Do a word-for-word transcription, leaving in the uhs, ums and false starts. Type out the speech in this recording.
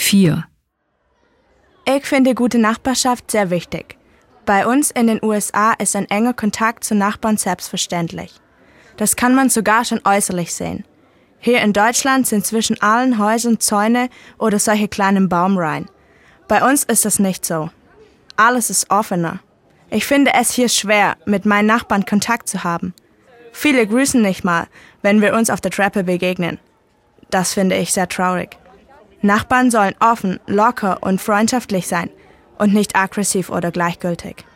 vier. Ich finde gute Nachbarschaft sehr wichtig. Bei uns in den U S A ist ein enger Kontakt zu Nachbarn selbstverständlich. Das kann man sogar schon äußerlich sehen. Hier in Deutschland sind zwischen allen Häusern Zäune oder solche kleinen Baumreihen. Bei uns ist das nicht so. Alles ist offener. Ich finde es hier schwer, mit meinen Nachbarn Kontakt zu haben. Viele grüßen nicht mal, wenn wir uns auf der Treppe begegnen. Das finde ich sehr traurig. Nachbarn sollen offen, locker und freundschaftlich sein und nicht aggressiv oder gleichgültig.